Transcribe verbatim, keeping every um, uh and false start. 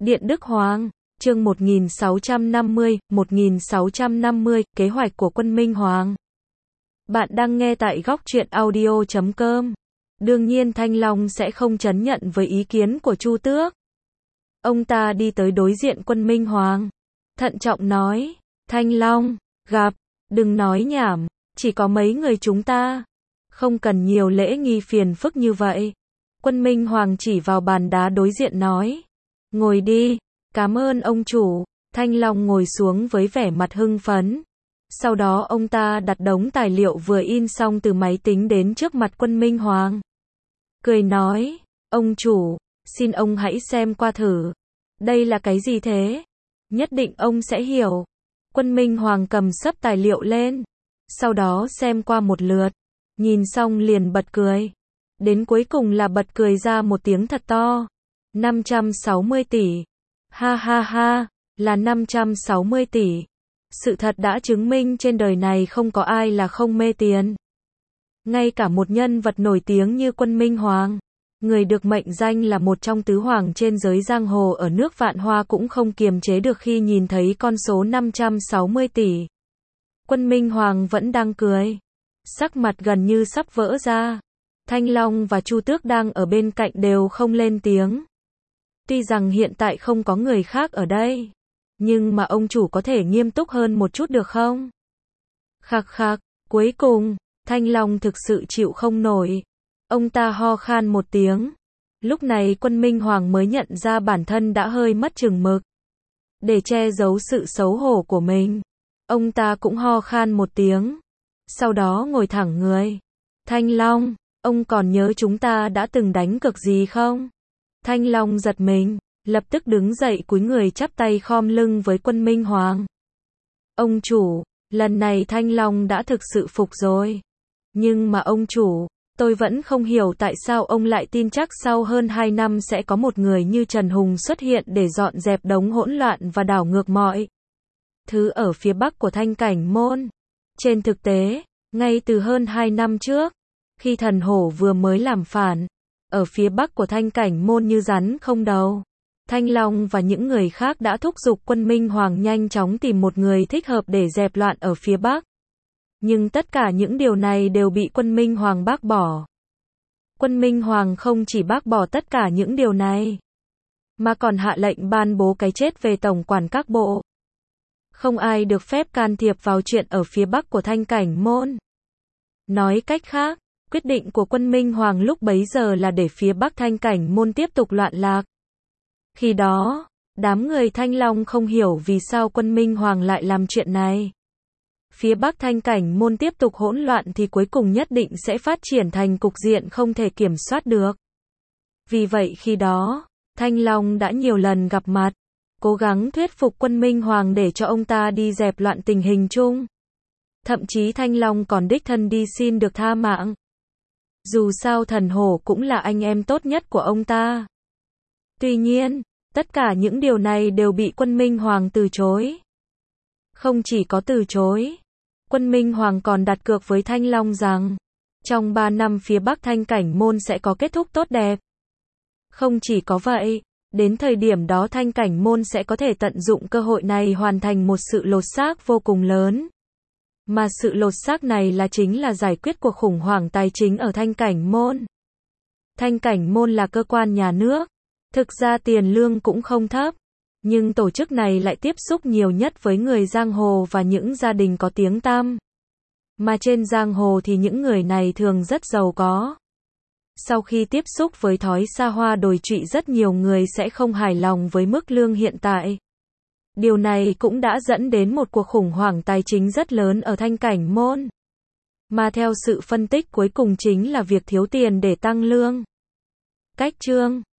Điện Đức Hoàng, chương một nghìn sáu trăm năm mươi, một nghìn sáu trăm năm mươi, kế hoạch của quân Minh Hoàng. Bạn đang nghe tại góc truyện audio chấm com. Đương nhiên Thanh Long sẽ không trấn nhận với ý kiến của Chu Tước. Ông ta đi tới đối diện quân Minh Hoàng. Thận trọng nói, Thanh Long, gặp, đừng nói nhảm, chỉ có mấy người chúng ta. Không cần nhiều lễ nghi phiền phức như vậy. Quân Minh Hoàng chỉ vào bàn đá đối diện nói. Ngồi đi, cảm ơn ông chủ. Thanh Long ngồi xuống với vẻ mặt hưng phấn. Sau đó ông ta đặt đống tài liệu vừa in xong từ máy tính đến trước mặt quân Minh Hoàng. Cười nói, ông chủ, xin ông hãy xem qua thử. Đây là cái gì thế? Nhất định ông sẽ hiểu. Quân Minh Hoàng cầm xấp tài liệu lên. Sau đó xem qua một lượt. Nhìn xong liền bật cười. Đến cuối cùng là bật cười ra một tiếng thật to. năm trăm sáu mươi tỷ. Ha ha ha, là năm trăm sáu mươi tỷ. Sự thật đã chứng minh trên đời này không có ai là không mê tiền. Ngay cả một nhân vật nổi tiếng như quân Minh Hoàng, người được mệnh danh là một trong tứ hoàng trên giới giang hồ ở nước Vạn Hoa cũng không kiềm chế được khi nhìn thấy con số năm trăm sáu mươi tỷ. Quân Minh Hoàng vẫn đang cười. Sắc mặt gần như sắp vỡ ra. Thanh Long và Chu Tước đang ở bên cạnh đều không lên tiếng. Tuy rằng hiện tại không có người khác ở đây, nhưng mà ông chủ có thể nghiêm túc hơn một chút được không? Khạc khạc, cuối cùng, Thanh Long thực sự chịu không nổi. Ông ta ho khan một tiếng. Lúc này quân Minh Hoàng mới nhận ra bản thân đã hơi mất chừng mực. Để che giấu sự xấu hổ của mình, ông ta cũng ho khan một tiếng. Sau đó ngồi thẳng người. Thanh Long, ông còn nhớ chúng ta đã từng đánh cược gì không? Thanh Long giật mình, lập tức đứng dậy cúi người chắp tay khom lưng với quân Minh Hoàng. Ông chủ, lần này Thanh Long đã thực sự phục rồi. Nhưng mà ông chủ, tôi vẫn không hiểu tại sao ông lại tin chắc sau hơn hai năm sẽ có một người như Trần Hùng xuất hiện để dọn dẹp đống hỗn loạn và đảo ngược mọi thứ ở phía bắc của Thanh Cảnh Môn. Trên thực tế, ngay từ hơn hai năm trước, khi Thần Hổ vừa mới làm phản, ở phía bắc của Thanh Cảnh Môn như rắn không đầu, Thanh Long và những người khác đã thúc giục quân Minh Hoàng nhanh chóng tìm một người thích hợp để dẹp loạn ở phía bắc. Nhưng tất cả những điều này đều bị quân Minh Hoàng bác bỏ. Quân Minh Hoàng không chỉ bác bỏ tất cả những điều này, mà còn hạ lệnh ban bố cái chết về tổng quản các bộ. Không ai được phép can thiệp vào chuyện ở phía bắc của Thanh Cảnh Môn. Nói cách khác, quyết định của quân Minh Hoàng lúc bấy giờ là để phía bắc Thanh Cảnh Môn tiếp tục loạn lạc. Khi đó, đám người Thanh Long không hiểu vì sao quân Minh Hoàng lại làm chuyện này. Phía bắc Thanh Cảnh Môn tiếp tục hỗn loạn thì cuối cùng nhất định sẽ phát triển thành cục diện không thể kiểm soát được. Vì vậy khi đó, Thanh Long đã nhiều lần gặp mặt, cố gắng thuyết phục quân Minh Hoàng để cho ông ta đi dẹp loạn tình hình chung. Thậm chí Thanh Long còn đích thân đi xin được tha mạng. Dù sao Thần Hổ cũng là anh em tốt nhất của ông ta. Tuy nhiên, tất cả những điều này đều bị quân Minh Hoàng từ chối. Không chỉ có từ chối, quân Minh Hoàng còn đặt cược với Thanh Long rằng, trong ba năm phía bắc Thanh Cảnh Môn sẽ có kết thúc tốt đẹp. Không chỉ có vậy, đến thời điểm đó Thanh Cảnh Môn sẽ có thể tận dụng cơ hội này hoàn thành một sự lột xác vô cùng lớn. Mà sự lột xác này là chính là giải quyết cuộc khủng hoảng tài chính ở Thanh Cảnh Môn. Thanh Cảnh Môn là cơ quan nhà nước, thực ra tiền lương cũng không thấp, nhưng tổ chức này lại tiếp xúc nhiều nhất với người giang hồ và những gia đình có tiếng tăm. Mà trên giang hồ thì những người này thường rất giàu có. Sau khi tiếp xúc với thói xa hoa đồi trụy, rất nhiều người sẽ không hài lòng với mức lương hiện tại. Điều này cũng đã dẫn đến một cuộc khủng hoảng tài chính rất lớn ở Thanh Cảnh Môn. Mà theo sự phân tích cuối cùng chính là việc thiếu tiền để tăng lương. Cách chương